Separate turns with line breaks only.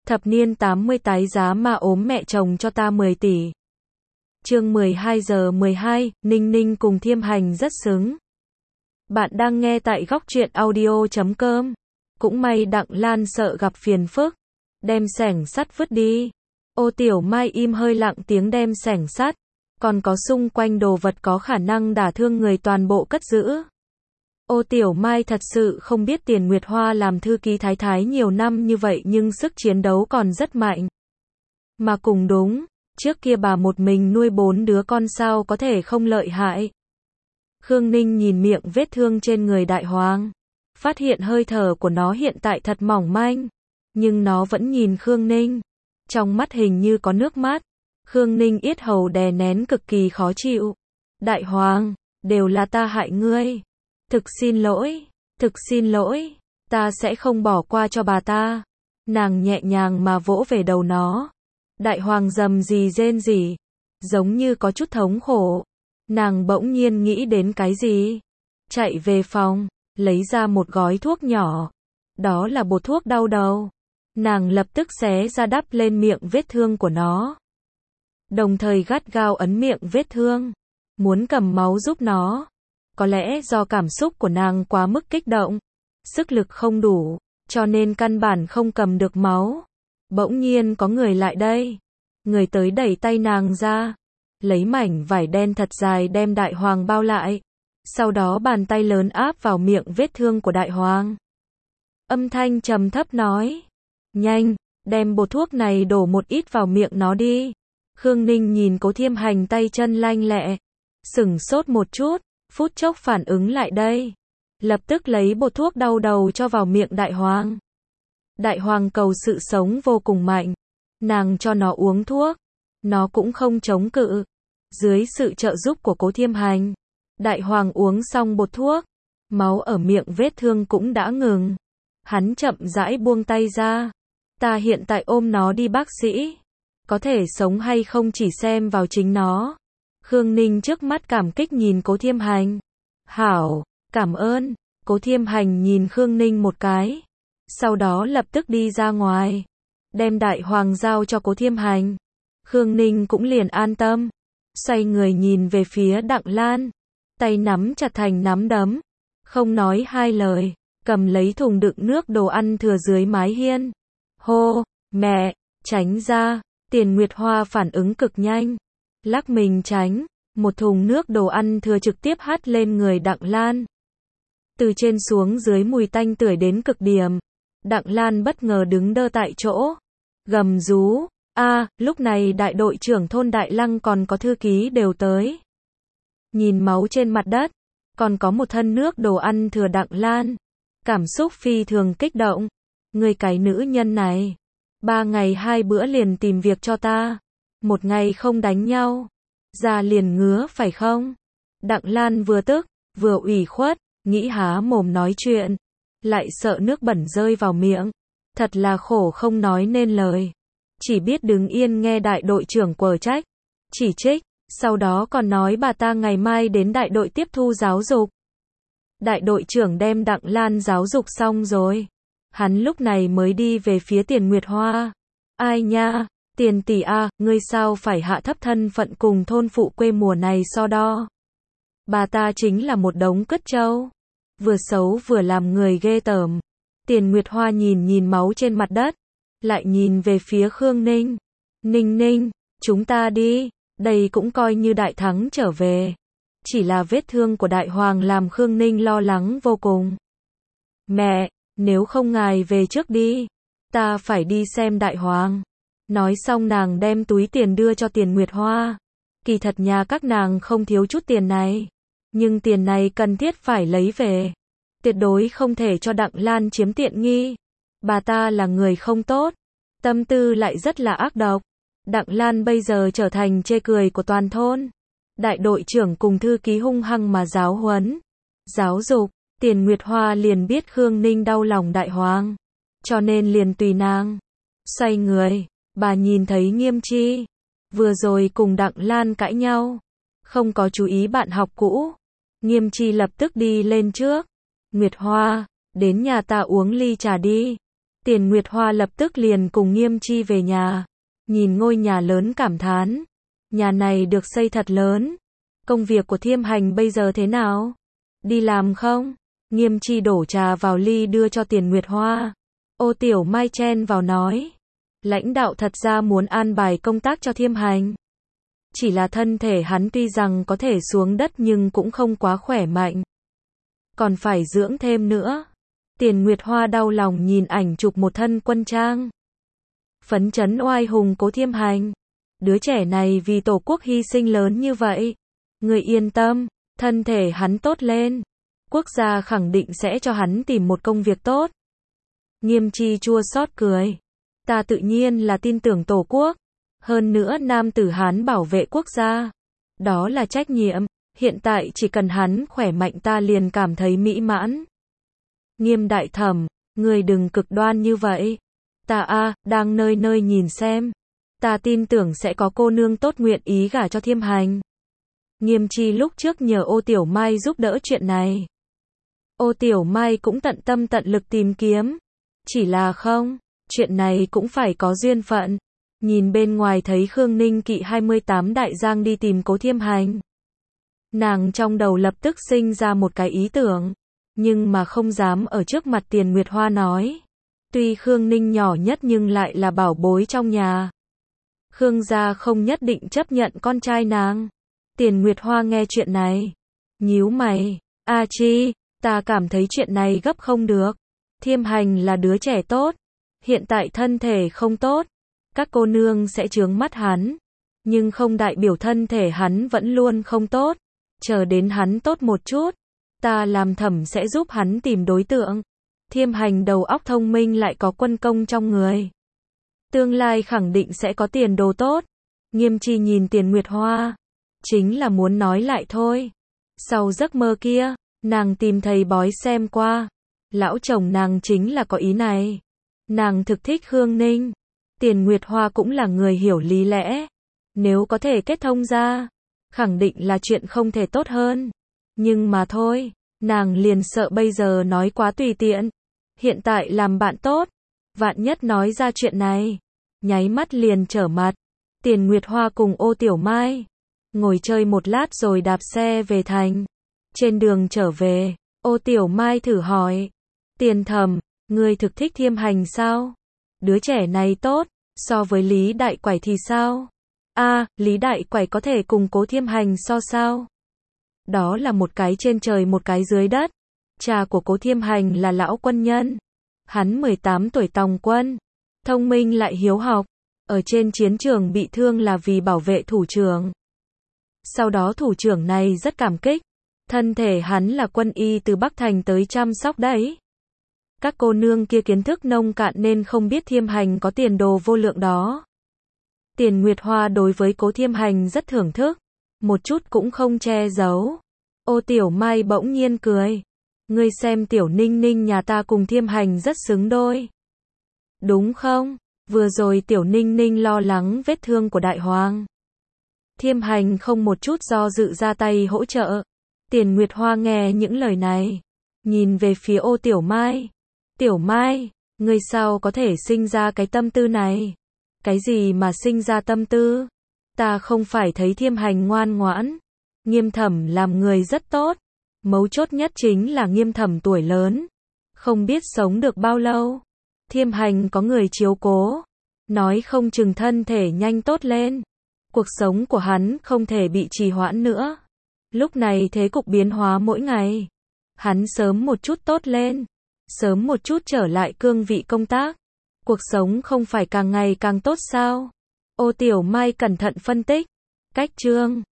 Thập niên 80 tái giá mà ốm mẹ chồng cho ta 10 tỷ. Chương 12 giờ 12, Ninh Ninh cùng Thiêm Hành rất xứng. Bạn đang nghe tại góc truyện audio.com. Cũng may Đặng Lan sợ gặp phiền phức, đem xẻng sắt vứt đi. Ô Tiểu Mai im hơi lặng tiếng đem xẻng sắt, còn có xung quanh đồ vật có khả năng đả thương người toàn bộ cất giữ. Ô Tiểu Mai thật sự không biết Tiền Nguyệt Hoa làm thư ký thái thái nhiều năm như vậy nhưng sức chiến đấu còn rất mạnh. Mà cùng đúng, trước kia bà một mình nuôi 4 đứa con sao có thể không lợi hại. Khương Ninh nhìn miệng vết thương trên người Đại Hoàng, phát hiện hơi thở của nó hiện tại thật mỏng manh, nhưng nó vẫn nhìn Khương Ninh, trong mắt hình như có nước mắt. Khương Ninh yết hầu đè nén cực kỳ khó chịu. Đại Hoàng, đều là ta hại ngươi. Thực xin lỗi, ta sẽ không bỏ qua cho bà ta. Nàng nhẹ nhàng mà vỗ về đầu nó. Đại Hoàng rầm rì rên rỉ, giống như có chút thống khổ. Nàng bỗng nhiên nghĩ đến cái gì, chạy về phòng, lấy ra một gói thuốc nhỏ. Đó là bột thuốc đau đầu. Nàng lập tức xé ra đắp lên miệng vết thương của nó, đồng thời gắt gao ấn miệng vết thương, muốn cầm máu giúp nó. Có lẽ do cảm xúc của nàng quá mức kích động, sức lực không đủ, cho nên căn bản không cầm được máu. Bỗng nhiên có người lại đây. Người tới đẩy tay nàng ra, lấy mảnh vải đen thật dài đem Đại Hoàng bao lại. Sau đó bàn tay lớn áp vào miệng vết thương của Đại Hoàng. Âm thanh trầm thấp nói, nhanh, đem bột thuốc này đổ một ít vào miệng nó đi. Khương Ninh nhìn Cố Thiêm Hành tay chân lanh lẹ, sửng sốt một chút, phút chốc phản ứng lại đây, lập tức lấy bột thuốc đau đầu cho vào miệng Đại Hoàng. Đại Hoàng cầu sự sống vô cùng mạnh, nàng cho nó uống thuốc, nó cũng không chống cự. Dưới sự trợ giúp của Cố Thiêm Hành, Đại Hoàng uống xong bột thuốc, máu ở miệng vết thương cũng đã ngừng. Hắn chậm rãi buông tay ra. Ta hiện tại ôm nó đi bác sĩ, có thể sống hay không chỉ xem vào chính nó. Khương Ninh trước mắt cảm kích nhìn Cố Thiêm Hành. Hảo, cảm ơn. Cố Thiêm Hành nhìn Khương Ninh một cái, sau đó lập tức đi ra ngoài, đem Đại Hoàng giao cho Cố Thiêm Hành. Khương Ninh cũng liền an tâm, xoay người nhìn về phía Đặng Lan, tay nắm chặt thành nắm đấm, không nói hai lời, cầm lấy thùng đựng nước đồ ăn thừa dưới mái hiên. Hô, mẹ, tránh ra. Tiền Nguyệt Hoa phản ứng cực nhanh, lắc mình tránh, một thùng nước đồ ăn thừa trực tiếp hắt lên người Đặng Lan. Từ trên xuống dưới mùi tanh tưởi đến cực điểm. Đặng Lan bất ngờ đứng đơ tại chỗ, gầm rú, lúc này đại đội trưởng thôn Đại Lăng còn có thư ký đều tới. Nhìn máu trên mặt đất, còn có một thân nước đồ ăn thừa Đặng Lan, cảm xúc phi thường kích động. Người cái nữ nhân này, 3 ngày 2 bữa liền tìm việc cho ta, một ngày không đánh nhau, da liền ngứa phải không? Đặng Lan vừa tức, vừa ủy khuất, nghĩ há mồm nói chuyện, lại sợ nước bẩn rơi vào miệng, thật là khổ không nói nên lời, chỉ biết đứng yên nghe đại đội trưởng quở trách, chỉ trích, sau đó còn nói bà ta ngày mai đến đại đội tiếp thu giáo dục. Đại đội trưởng đem Đặng Lan giáo dục xong rồi, hắn lúc này mới đi về phía Tiền Nguyệt Hoa. Ai nha, Tiền tỷ ngươi sao phải hạ thấp thân phận cùng thôn phụ quê mùa này so đo. Bà ta chính là một đống cứt trâu, vừa xấu vừa làm người ghê tởm. Tiền Nguyệt Hoa nhìn máu trên mặt đất, lại nhìn về phía Khương Ninh. Ninh Ninh, chúng ta đi, đây cũng coi như đại thắng trở về. Chỉ là vết thương của Đại Hoàng làm Khương Ninh lo lắng vô cùng. Mẹ, nếu không ngài về trước đi, ta phải đi xem Đại Hoàng. Nói xong nàng đem túi tiền đưa cho Tiền Nguyệt Hoa. Kỳ thật nhà các nàng không thiếu chút tiền này, nhưng tiền này cần thiết phải lấy về. Tuyệt đối không thể cho Đặng Lan chiếm tiện nghi. Bà ta là người không tốt, tâm tư lại rất là ác độc. Đặng Lan bây giờ trở thành chê cười của toàn thôn. Đại đội trưởng cùng thư ký hung hăng mà giáo huấn, giáo dục. Tiền Nguyệt Hoa liền biết Khương Ninh đau lòng Đại Hoàng, cho nên liền tùy nàng. Xoay người, bà nhìn thấy Nghiêm Chi, vừa rồi cùng Đặng Lan cãi nhau, không có chú ý bạn học cũ. Nghiêm Chi lập tức đi lên trước. Nguyệt Hoa, đến nhà ta uống ly trà đi. Tiền Nguyệt Hoa lập tức liền cùng Nghiêm Chi về nhà. Nhìn ngôi nhà lớn cảm thán. Nhà này được xây thật lớn. Công việc của Thiêm Hành bây giờ thế nào? Đi làm không? Nghiêm Chi đổ trà vào ly đưa cho Tiền Nguyệt Hoa. Ô Tiểu Mai chen vào nói. Lãnh đạo thật ra muốn an bài công tác cho Thiêm Hành. Chỉ là thân thể hắn tuy rằng có thể xuống đất nhưng cũng không quá khỏe mạnh. Còn phải dưỡng thêm nữa. Tiền Nguyệt Hoa đau lòng nhìn ảnh chụp một thân quân trang. Phấn chấn oai hùng Cố Thiêm Hành. Đứa trẻ này vì Tổ quốc hy sinh lớn như vậy. Người yên tâm, thân thể hắn tốt lên. Quốc gia khẳng định sẽ cho hắn tìm một công việc tốt. Nghiêm Chi chua xót cười. Ta tự nhiên là tin tưởng Tổ quốc. Hơn nữa nam tử Hán bảo vệ quốc gia. Đó là trách nhiệm. Hiện tại chỉ cần hắn khỏe mạnh ta liền cảm thấy mỹ mãn. Nghiêm đại thẩm, người đừng cực đoan như vậy. Ta đang nơi nơi nhìn xem. Ta tin tưởng sẽ có cô nương tốt nguyện ý gả cho Thiêm Hành. Nghiêm Chi lúc trước nhờ Ô Tiểu Mai giúp đỡ chuyện này. Ô Tiểu Mai cũng tận tâm tận lực tìm kiếm. Chỉ là không, chuyện này cũng phải có duyên phận. Nhìn bên ngoài thấy Khương Ninh Kỵ 28 đại giang đi tìm Cố Thiêm Hành. Nàng trong đầu lập tức sinh ra một cái ý tưởng. Nhưng mà không dám ở trước mặt Tiền Nguyệt Hoa nói. Tuy Khương Ninh nhỏ nhất nhưng lại là bảo bối trong nhà. Khương gia không nhất định chấp nhận con trai nàng. Tiền Nguyệt Hoa nghe chuyện này. Nhíu mày. A Chi, ta cảm thấy chuyện này gấp không được. Thiêm Hành là đứa trẻ tốt. Hiện tại thân thể không tốt. Các cô nương sẽ chướng mắt hắn. Nhưng không đại biểu thân thể hắn vẫn luôn không tốt. Chờ đến hắn tốt một chút. Ta làm thẩm sẽ giúp hắn tìm đối tượng. Thiêm Hành đầu óc thông minh lại có quân công trong người. Tương lai khẳng định sẽ có tiền đồ tốt. Nghiêm Chi nhìn Tiền Nguyệt Hoa. Chính là muốn nói lại thôi. Sau giấc mơ kia, nàng tìm thầy bói xem qua. Lão chồng nàng chính là có ý này. Nàng thực thích Khương Ninh. Tiền Nguyệt Hoa cũng là người hiểu lý lẽ. Nếu có thể kết thông ra, khẳng định là chuyện không thể tốt hơn. Nhưng mà thôi, nàng liền sợ bây giờ nói quá tùy tiện. Hiện tại làm bạn tốt. Vạn nhất nói ra chuyện này. Nháy mắt liền trở mặt. Tiền Nguyệt Hoa cùng Ô Tiểu Mai ngồi chơi một lát rồi đạp xe về thành. Trên đường trở về, Ô Tiểu Mai thử hỏi. Tiền thẩm, ngươi thực thích Thiêm Hành sao? Đứa trẻ này tốt, so với Lý Đại Quải thì sao? Lý Đại Quải có thể cùng Cố Thiêm Hành so sao? Đó là một cái trên trời một cái dưới đất. Cha của Cố Thiêm Hành là lão quân nhân. Hắn 18 tuổi tòng quân. Thông minh lại hiếu học. Ở trên chiến trường bị thương là vì bảo vệ thủ trưởng. Sau đó thủ trưởng này rất cảm kích. Thân thể hắn là quân y từ Bắc Thành tới chăm sóc đấy. Các cô nương kia kiến thức nông cạn nên không biết Thiêm Hành có tiền đồ vô lượng đó. Tiền Nguyệt Hoa đối với Cố Thiêm Hành rất thưởng thức. Một chút cũng không che giấu. Ô Tiểu Mai bỗng nhiên cười. Ngươi xem Tiểu Ninh Ninh nhà ta cùng Thiêm Hành rất xứng đôi. Đúng không? Vừa rồi Tiểu Ninh Ninh lo lắng vết thương của Đại Hoàng. Thiêm Hành không một chút do dự ra tay hỗ trợ. Tiền Nguyệt Hoa nghe những lời này. Nhìn về phía Ô Tiểu Mai. Tiểu Mai, ngươi sao có thể sinh ra cái tâm tư này? Cái gì mà sinh ra tâm tư? Ta không phải thấy Thiêm Hành ngoan ngoãn. Nghiêm thẩm làm người rất tốt. Mấu chốt nhất chính là Nghiêm thẩm tuổi lớn. Không biết sống được bao lâu. Thiêm Hành có người chiếu cố. Nói không chừng thân thể nhanh tốt lên. Cuộc sống của hắn không thể bị trì hoãn nữa. Lúc này thế cục biến hóa mỗi ngày. Hắn sớm một chút tốt lên. Sớm một chút trở lại cương vị công tác. Cuộc sống không phải càng ngày càng tốt sao? Ô Tiểu Mai cẩn thận phân tích. Cách chương